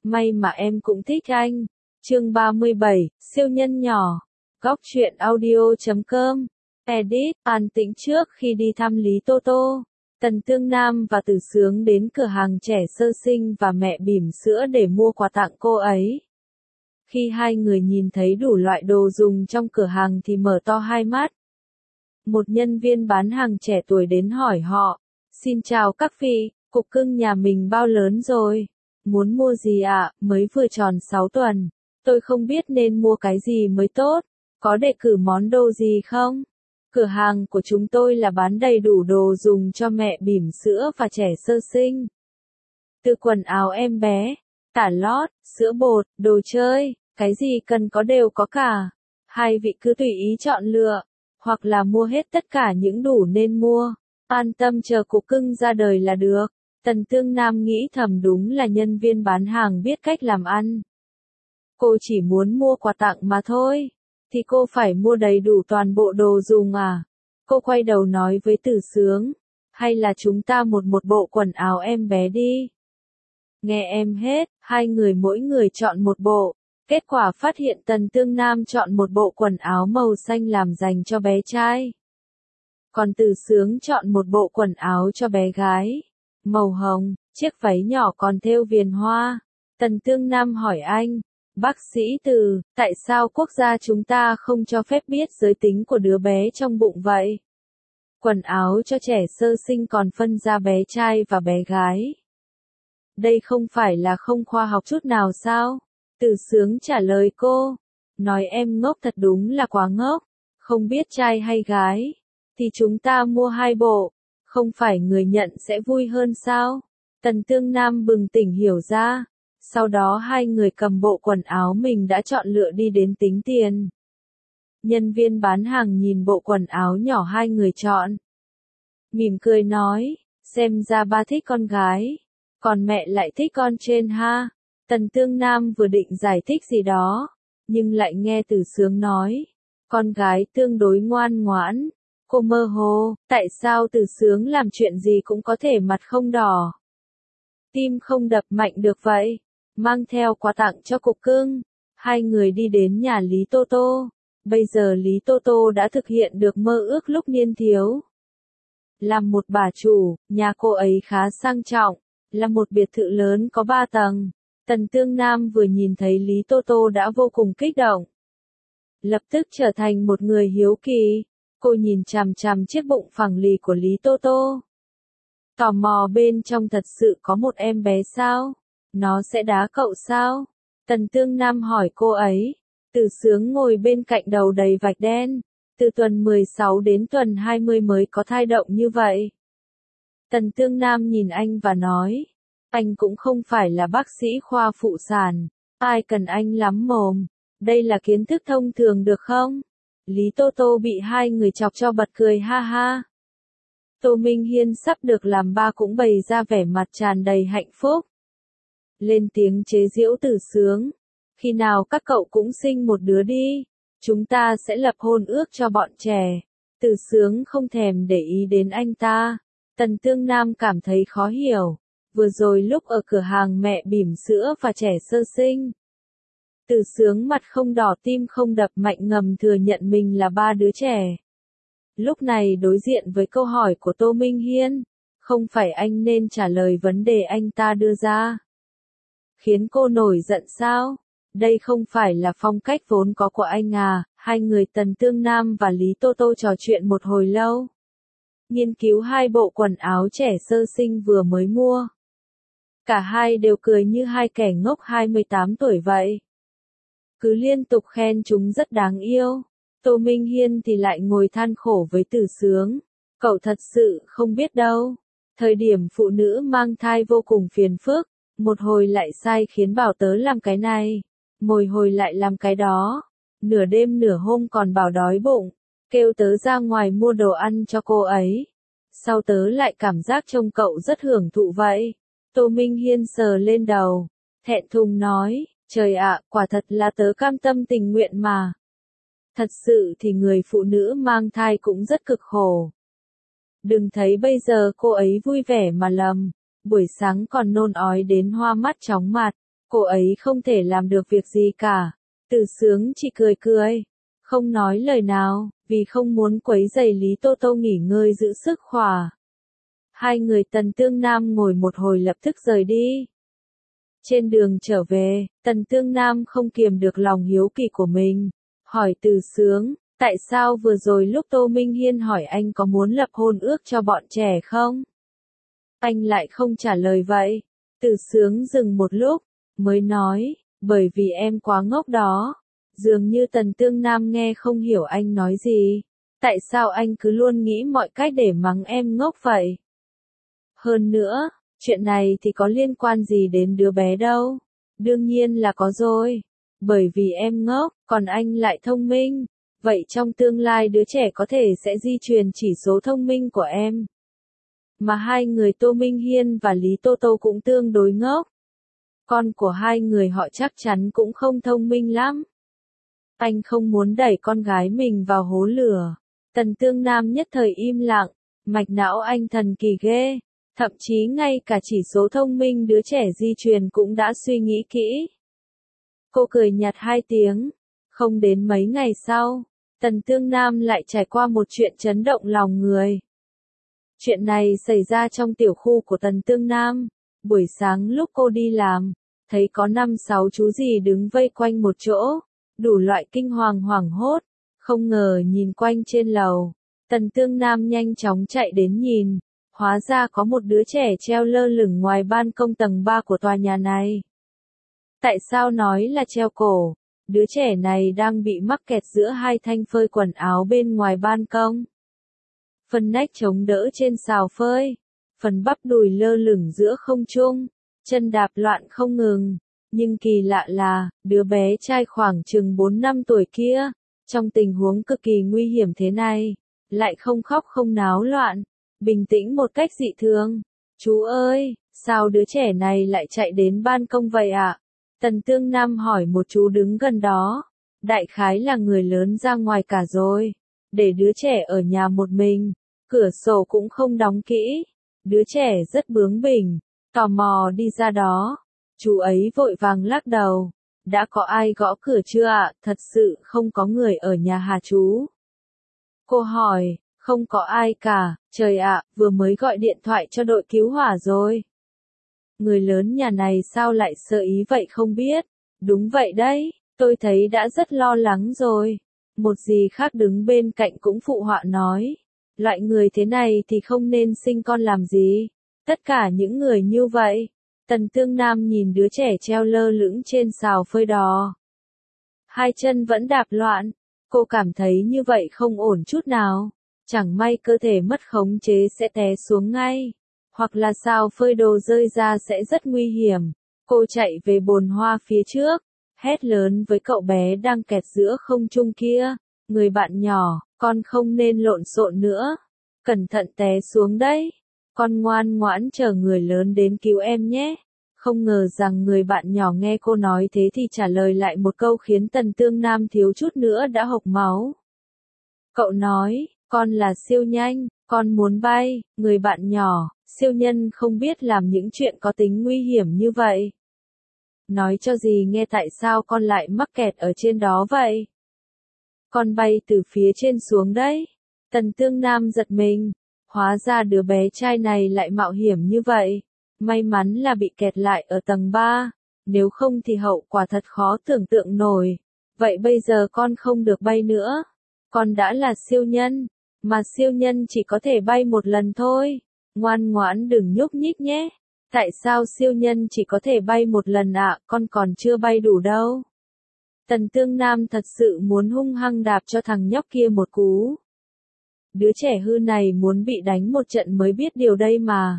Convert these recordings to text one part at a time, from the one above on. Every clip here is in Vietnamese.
may mà em cũng thích anh. Chương 37, siêu nhân nhỏ. Góc truyện audio.com. Edit, an tĩnh trước khi đi thăm Lý Tô Tô. Tần Tương Nam và Từ Sướng đến cửa hàng trẻ sơ sinh và mẹ bỉm sữa để mua quà tặng cô ấy. Khi hai người nhìn thấy đủ loại đồ dùng trong cửa hàng thì mở to hai mắt. Một nhân viên bán hàng trẻ tuổi đến hỏi họ, xin chào các vị, cục cưng nhà mình bao lớn rồi? Muốn mua gì ạ? Mới vừa tròn 6 tuần. Tôi không biết nên mua cái gì mới tốt. Có đề cử món đồ gì không? Cửa hàng của chúng tôi là bán đầy đủ đồ dùng cho mẹ bỉm sữa và trẻ sơ sinh. Từ quần áo em bé, tả lót, sữa bột, đồ chơi, cái gì cần có đều có cả. Hai vị cứ tùy ý chọn lựa, hoặc là mua hết tất cả những đủ nên mua. An tâm chờ cục cưng ra đời là được. Tần Tương Nam nghĩ thầm đúng là nhân viên bán hàng biết cách làm ăn. Cô chỉ muốn mua quà tặng mà thôi. Thì cô phải mua đầy đủ toàn bộ đồ dùng à? Cô quay đầu nói với Từ Sướng. Hay là chúng ta một bộ quần áo em bé đi. Nghe em hết, hai người mỗi người chọn một bộ. Kết quả phát hiện Tần Tương Nam chọn một bộ quần áo màu xanh làm dành cho bé trai. Còn Từ Sướng chọn một bộ quần áo cho bé gái. Màu hồng, chiếc váy nhỏ còn thêu viền hoa. Tần Tương Nam hỏi anh, bác sĩ Từ, tại sao quốc gia chúng ta không cho phép biết giới tính của đứa bé trong bụng vậy? Quần áo cho trẻ sơ sinh còn phân ra bé trai và bé gái. Đây không phải là không khoa học chút nào sao? Từ Sướng trả lời cô. Nói em ngốc thật đúng là quá ngốc. Không biết trai hay gái. Thì chúng ta mua hai bộ. Không phải người nhận sẽ vui hơn sao? Tần Tương Nam bừng tỉnh hiểu ra. Sau đó hai người cầm bộ quần áo mình đã chọn lựa đi đến tính tiền. Nhân viên bán hàng nhìn bộ quần áo nhỏ hai người chọn. Mỉm cười nói, xem ra ba thích con gái. Còn mẹ lại thích con trên ha. Tần Tương Nam vừa định giải thích gì đó. Nhưng lại nghe Từ Sướng nói. Con gái tương đối ngoan ngoãn. Cô mơ hồ, tại sao Từ Sướng làm chuyện gì cũng có thể mặt không đỏ. Tim không đập mạnh được vậy. Mang theo quà tặng cho cục cưng. Hai người đi đến nhà Lý Tô Tô. Bây giờ Lý Tô Tô đã thực hiện được mơ ước lúc niên thiếu. Làm một bà chủ, nhà cô ấy khá sang trọng. Là một biệt thự lớn có 3 tầng. Tần Tương Nam vừa nhìn thấy Lý Tô Tô đã vô cùng kích động. Lập tức trở thành một người hiếu kỳ. Cô nhìn chằm chằm chiếc bụng phẳng lì của Lý Tô Tô. Tò mò bên trong thật sự có một em bé sao? Nó sẽ đá cậu sao? Tần Tương Nam hỏi cô ấy. Từ Sướng ngồi bên cạnh đầu đầy vạch đen. Từ tuần 16 đến tuần 20 mới có thai động như vậy. Tần Tương Nam nhìn anh và nói. Anh cũng không phải là bác sĩ khoa phụ sản. Ai cần anh lắm mồm. Đây là kiến thức thông thường được không? Lý Tô Tô bị hai người chọc cho bật cười ha ha. Tô Minh Hiên sắp được làm ba cũng bày ra vẻ mặt tràn đầy hạnh phúc. Lên tiếng chế giễu Từ Sướng. Khi nào các cậu cũng sinh một đứa đi. Chúng ta sẽ lập hôn ước cho bọn trẻ. Từ Sướng không thèm để ý đến anh ta. Tần Tương Nam cảm thấy khó hiểu. Vừa rồi lúc ở cửa hàng mẹ bỉm sữa và trẻ sơ sinh. Từ Sướng mặt không đỏ tim không đập mạnh ngầm thừa nhận mình là ba đứa trẻ. Lúc này đối diện với câu hỏi của Tô Minh Hiên. Không phải anh nên trả lời vấn đề anh ta đưa ra. Khiến cô nổi giận sao? Đây không phải là phong cách vốn có của anh à? Hai người Tần Tương Nam và Lý Tô Tô trò chuyện một hồi lâu. Nghiên cứu hai bộ quần áo trẻ sơ sinh vừa mới mua. Cả hai đều cười như hai kẻ ngốc 28 tuổi vậy. Cứ liên tục khen chúng rất đáng yêu. Tô Minh Hiên thì lại ngồi than khổ với Từ Sướng. Cậu thật sự không biết đâu. Thời điểm phụ nữ mang thai vô cùng phiền phức. Một hồi lại sai khiến bảo tớ làm cái này. Một hồi lại làm cái đó. Nửa đêm nửa hôm còn bảo đói bụng. Kêu tớ ra ngoài mua đồ ăn cho cô ấy. Sau tớ lại cảm giác trông cậu rất hưởng thụ vậy. Tô Minh Hiên sờ lên đầu. Thẹn thùng nói. Trời ạ, quả thật là tớ cam tâm tình nguyện mà. Thật sự thì người phụ nữ mang thai cũng rất cực khổ. Đừng thấy bây giờ cô ấy vui vẻ mà lầm. Buổi sáng còn nôn ói đến hoa mắt chóng mặt. Cô ấy không thể làm được việc gì cả. Từ Sướng chỉ cười cười, không nói lời nào, vì không muốn quấy rầy Lý Tô Tô nghỉ ngơi giữ sức khỏe. Hai người Tần Tương Nam ngồi một hồi lập tức rời đi. Trên đường trở về, Tần Tương Nam không kiềm được lòng hiếu kỳ của mình, hỏi Từ Sướng, tại sao vừa rồi lúc Tô Minh Hiên hỏi anh có muốn lập hôn ước cho bọn trẻ không? Anh lại không trả lời vậy. Từ Sướng dừng một lúc, mới nói, bởi vì em quá ngốc đó. Dường như Tần Tương Nam nghe không hiểu anh nói gì. Tại sao anh cứ luôn nghĩ mọi cách để mắng em ngốc vậy? Hơn nữa, chuyện này thì có liên quan gì đến đứa bé đâu. Đương nhiên là có rồi. Bởi vì em ngốc, còn anh lại thông minh. Vậy trong tương lai đứa trẻ có thể sẽ di truyền chỉ số thông minh của em. Mà hai người Tô Minh Hiên và Lý Tô Tô cũng tương đối ngốc. Con của hai người họ chắc chắn cũng không thông minh lắm. Anh không muốn đẩy con gái mình vào hố lửa. Tần Tương Nam nhất thời im lặng, mạch não anh thần kỳ ghê. Thậm chí ngay cả chỉ số thông minh đứa trẻ di truyền cũng đã suy nghĩ kỹ. Cô cười nhạt hai tiếng. Không đến mấy ngày sau, Tần Tương Nam lại trải qua một chuyện chấn động lòng người. Chuyện này xảy ra trong tiểu khu của Tần Tương Nam. Buổi sáng lúc cô đi làm, thấy có 5-6 chú gì đứng vây quanh một chỗ, đủ loại kinh hoàng hoảng hốt, không ngờ nhìn quanh trên lầu. Tần Tương Nam nhanh chóng chạy đến nhìn, hóa ra có một đứa trẻ treo lơ lửng ngoài ban công tầng 3 của tòa nhà này. Tại sao nói là treo cổ? Đứa trẻ này đang bị mắc kẹt giữa hai thanh phơi quần áo bên ngoài ban công. Phần nách chống đỡ trên sào phơi, phần bắp đùi lơ lửng giữa không trung, chân đạp loạn không ngừng. Nhưng kỳ lạ là, đứa bé trai khoảng chừng 4 năm tuổi kia, trong tình huống cực kỳ nguy hiểm thế này, lại không khóc không náo loạn, bình tĩnh một cách dị thường. Chú ơi, sao đứa trẻ này lại chạy đến ban công vậy ạ? Tần Tương Nam hỏi một chú đứng gần đó. Đại khái là người lớn ra ngoài cả rồi, để đứa trẻ ở nhà một mình, cửa sổ cũng không đóng kỹ. Đứa trẻ rất bướng bỉnh, tò mò đi ra đó. Chú ấy vội vàng lắc đầu. Đã có ai gõ cửa chưa ạ? Thật sự không có người ở nhà hả chú? Cô hỏi, không có ai cả, trời ạ, vừa mới gọi điện thoại cho đội cứu hỏa rồi. Người lớn nhà này sao lại sơ ý vậy không biết? Đúng vậy đấy, tôi thấy đã rất lo lắng rồi. Một dì khác đứng bên cạnh cũng phụ họa nói. Loại người thế này thì không nên sinh con làm gì. Tất cả những người như vậy. Tần Tương Nam nhìn đứa trẻ treo lơ lửng trên sào phơi đò. Hai chân vẫn đạp loạn. Cô cảm thấy như vậy không ổn chút nào. Chẳng may cơ thể mất khống chế sẽ té xuống ngay. Hoặc là sào phơi đồ rơi ra sẽ rất nguy hiểm. Cô chạy về bồn hoa phía trước, hét lớn với cậu bé đang kẹt giữa không trung kia. Người bạn nhỏ, con không nên lộn xộn nữa. Cẩn thận té xuống đấy. Con ngoan ngoãn chờ người lớn đến cứu em nhé. Không ngờ rằng người bạn nhỏ nghe cô nói thế thì trả lời lại một câu khiến Tần Tương Nam thiếu chút nữa đã hộc máu. Cậu nói, con là siêu nhanh, con muốn bay. Người bạn nhỏ, siêu nhân không biết làm những chuyện có tính nguy hiểm như vậy. Nói cho dì nghe tại sao con lại mắc kẹt ở trên đó vậy? Con bay từ phía trên xuống đấy. Tần Tương Nam giật mình. Hóa ra đứa bé trai này lại mạo hiểm như vậy. May mắn là bị kẹt lại ở tầng 3. Nếu không thì hậu quả thật khó tưởng tượng nổi. Vậy bây giờ con không được bay nữa. Con đã là siêu nhân. Mà siêu nhân chỉ có thể bay một lần thôi. Ngoan ngoãn đừng nhúc nhích nhé. Tại sao siêu nhân chỉ có thể bay một lần ạ? Con còn chưa bay đủ đâu. Tần Tương Nam thật sự muốn hung hăng đạp cho thằng nhóc kia một cú. Đứa trẻ hư này muốn bị đánh một trận mới biết điều đây mà.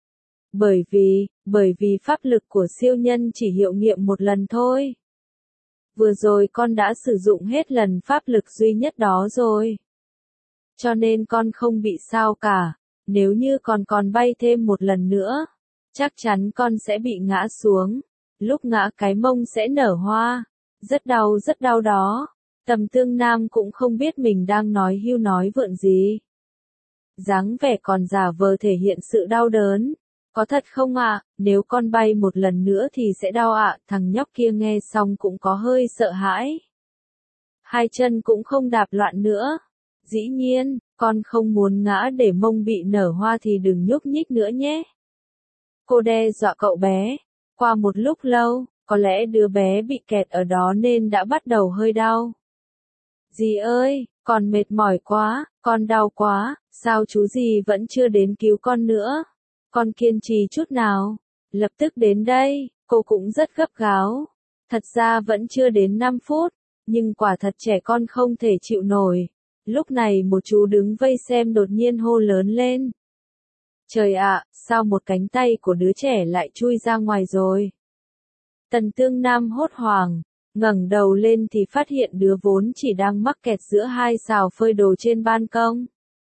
Bởi vì pháp lực của siêu nhân chỉ hiệu nghiệm một lần thôi. Vừa rồi con đã sử dụng hết lần pháp lực duy nhất đó rồi. Cho nên con không bị sao cả. Nếu như còn bay thêm một lần nữa, chắc chắn con sẽ bị ngã xuống. Lúc ngã cái mông sẽ nở hoa. Rất đau đó. Tần Tương Nam cũng không biết mình đang nói hưu nói vượn gì. Dáng vẻ còn giả vờ thể hiện sự đau đớn. Có thật không ạ? Nếu con bay một lần nữa thì sẽ đau ạ. Thằng nhóc kia nghe xong cũng có hơi sợ hãi. Hai chân cũng không đạp loạn nữa. Dĩ nhiên, con không muốn ngã để mông bị nở hoa thì đừng nhúc nhích nữa nhé. Cô đe dọa cậu bé. Qua một lúc lâu, có lẽ đứa bé bị kẹt ở đó nên đã bắt đầu hơi đau. Dì ơi, con mệt mỏi quá, con đau quá, sao chú dì vẫn chưa đến cứu con nữa? Con kiên trì chút nào. Lập tức đến đây, cô cũng rất gấp gáp. Thật ra vẫn chưa đến 5 phút, nhưng quả thật trẻ con không thể chịu nổi. Lúc này một chú đứng vây xem đột nhiên hô lớn lên. Trời ạ, sao một cánh tay của đứa trẻ lại chui ra ngoài rồi? Tần Tương Nam hốt hoảng, ngẩng đầu lên thì phát hiện đứa vốn chỉ đang mắc kẹt giữa hai sào phơi đồ trên ban công.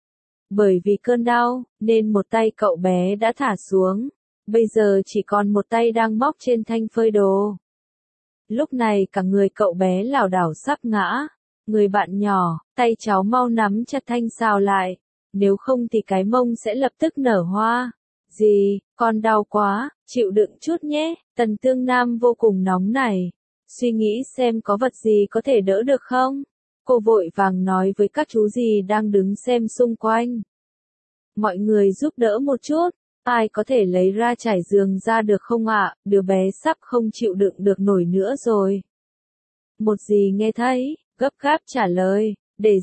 Bởi vì cơn đau, nên một tay cậu bé đã thả xuống, bây giờ chỉ còn một tay đang móc trên thanh phơi đồ. Lúc này cả người cậu bé lảo đảo sắp ngã. Người bạn nhỏ, tay cháu mau nắm chặt thanh sào lại, nếu không thì cái mông sẽ lập tức nở hoa. Dì, con đau quá, chịu đựng chút nhé. Tần Tương Nam vô cùng nóng nảy, suy nghĩ xem có vật gì có thể đỡ được không. Cô vội vàng nói với các chú dì đang đứng xem xung quanh. Mọi người giúp đỡ một chút, ai có thể lấy ra trải giường ra được không ạ? Đứa bé sắp không chịu đựng được nổi nữa rồi. Một dì nghe thấy, gấp gáp trả lời, để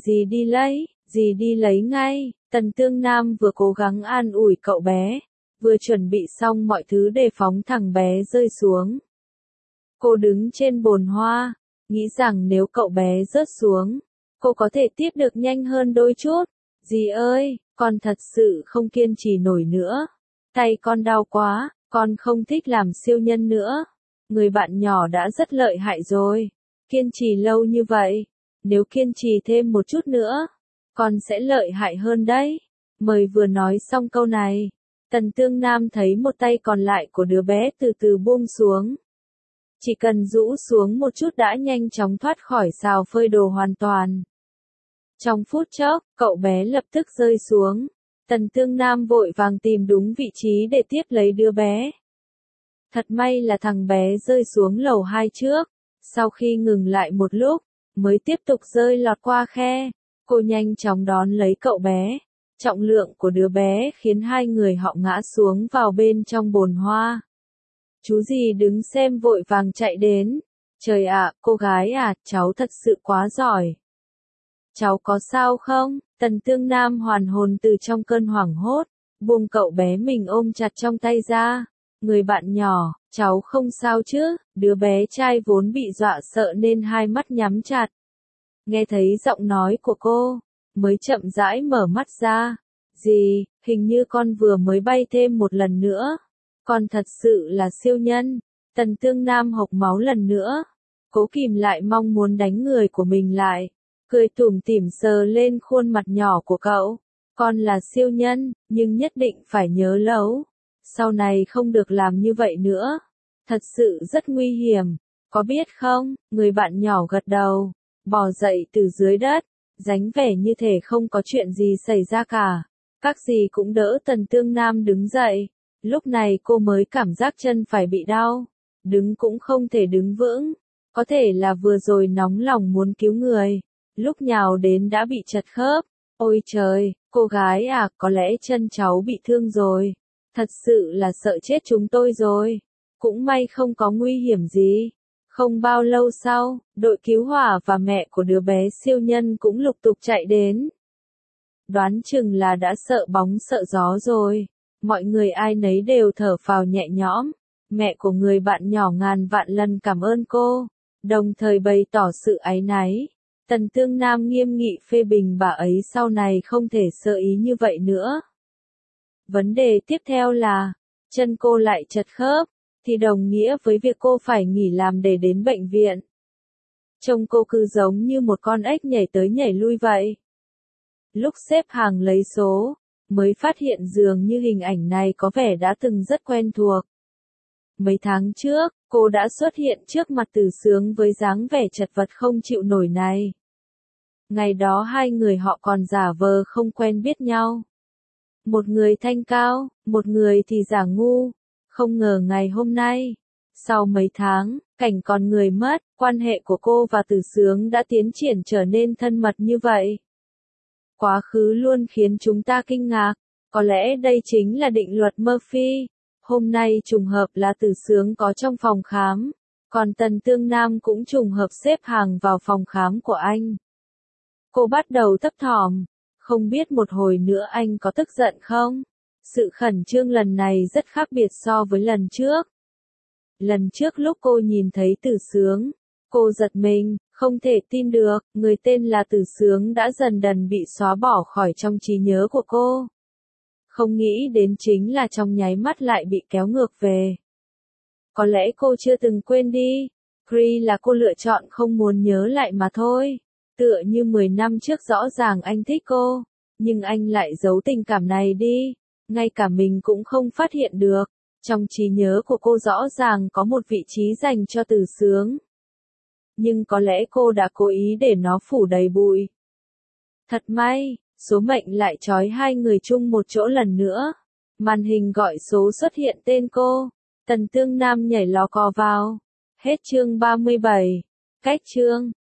dì đi lấy ngay. Tần Tương Nam vừa cố gắng an ủi cậu bé, vừa chuẩn bị xong mọi thứ để phóng thằng bé rơi xuống. Cô đứng trên bồn hoa, nghĩ rằng nếu cậu bé rớt xuống, cô có thể tiếp được nhanh hơn đôi chút. Dì ơi, con thật sự không kiên trì nổi nữa. Tay con đau quá, con không thích làm siêu nhân nữa. Người bạn nhỏ đã rất lợi hại rồi. Kiên trì lâu như vậy, nếu kiên trì thêm một chút nữa, con sẽ lợi hại hơn đấy. Mới vừa nói xong câu này, Tần Tương Nam thấy một tay còn lại của đứa bé từ từ buông xuống. Chỉ cần rũ xuống một chút đã nhanh chóng thoát khỏi sào phơi đồ hoàn toàn. Trong phút chốc, cậu bé lập tức rơi xuống. Tần Tương Nam vội vàng tìm đúng vị trí để tiếp lấy đứa bé. Thật may là thằng bé rơi xuống lầu 2 trước. Sau khi ngừng lại một lúc, mới tiếp tục rơi lọt qua khe. Cô nhanh chóng đón lấy cậu bé. Trọng lượng của đứa bé khiến hai người họ ngã xuống vào bên trong bồn hoa. Chú dì đứng xem vội vàng chạy đến. Trời ạ, cô gái à, cháu thật sự quá giỏi. Cháu có sao không? Tần Tương Nam hoàn hồn từ trong cơn hoảng hốt, buông cậu bé mình ôm chặt trong tay ra. Người bạn nhỏ, cháu không sao chứ? Đứa bé trai vốn bị dọa sợ nên hai mắt nhắm chặt. Nghe thấy giọng nói của cô, mới chậm rãi mở mắt ra. Dì, hình như con vừa mới bay thêm một lần nữa. Con thật sự là siêu nhân. Tần Tương Nam hộc máu lần nữa. Cố kìm lại mong muốn đánh người của mình lại. Cười tủm tỉm sờ lên khuôn mặt nhỏ của cậu. Con là siêu nhân, nhưng nhất định phải nhớ lâu. Sau này không được làm như vậy nữa. Thật sự rất nguy hiểm. Có biết không? Người bạn nhỏ gật đầu. Bò dậy từ dưới đất. Dáng vẻ như thể không có chuyện gì xảy ra cả. Các dì cũng đỡ Tần Tương Nam đứng dậy. Lúc này cô mới cảm giác chân phải bị đau. Đứng cũng không thể đứng vững. Có thể là vừa rồi nóng lòng muốn cứu người. Lúc nhào đến đã bị chật khớp. Ôi trời, cô gái à, có lẽ chân cháu bị thương rồi. Thật sự là sợ chết chúng tôi rồi. Cũng may không có nguy hiểm gì. Không bao lâu sau, đội cứu hỏa và mẹ của đứa bé siêu nhân cũng lục tục chạy đến. Đoán chừng là đã sợ bóng sợ gió rồi. Mọi người ai nấy đều thở phào nhẹ nhõm. Mẹ của người bạn nhỏ ngàn vạn lần cảm ơn cô, đồng thời bày tỏ sự áy náy. Tần Tương Nam nghiêm nghị phê bình bà ấy sau này không thể sơ ý như vậy nữa. Vấn đề tiếp theo là, chân cô lại chật khớp, thì đồng nghĩa với việc cô phải nghỉ làm để đến bệnh viện. Trông cô cứ giống như một con ếch nhảy tới nhảy lui vậy. Lúc xếp hàng lấy số, mới phát hiện dường như hình ảnh này có vẻ đã từng rất quen thuộc. Mấy tháng trước, cô đã xuất hiện trước mặt Từ Sướng với dáng vẻ chật vật không chịu nổi này. Ngày đó hai người họ còn giả vờ không quen biết nhau. Một người thanh cao, một người thì giả ngu. Không ngờ ngày hôm nay, sau mấy tháng, cảnh còn người mất, quan hệ của cô và Từ Sướng đã tiến triển trở nên thân mật như vậy. Quá khứ luôn khiến chúng ta kinh ngạc, có lẽ đây chính là định luật Murphy. Hôm nay trùng hợp là Từ Sướng có trong phòng khám, còn Tần Tương Nam cũng trùng hợp xếp hàng vào phòng khám của anh. Cô bắt đầu thấp thỏm, không biết một hồi nữa anh có tức giận không? Sự khẩn trương lần này rất khác biệt so với lần trước. Lần trước lúc cô nhìn thấy Từ Sướng, cô giật mình, không thể tin được, người tên là Từ Sướng đã dần dần bị xóa bỏ khỏi trong trí nhớ của cô. Không nghĩ đến chính là trong nháy mắt lại bị kéo ngược về. Có lẽ cô chưa từng quên đi, Cree là cô lựa chọn không muốn nhớ lại mà thôi. Tựa như 10 năm trước rõ ràng anh thích cô, nhưng anh lại giấu tình cảm này đi, ngay cả mình cũng không phát hiện được. Trong trí nhớ của cô rõ ràng có một vị trí dành cho Từ Sướng. Nhưng có lẽ cô đã cố ý để nó phủ đầy bụi. Thật may, số mệnh lại trói hai người chung một chỗ lần nữa. Màn hình gọi số xuất hiện tên cô. Tần Tương Nam nhảy lò cò vào. Hết chương 37. Cách chương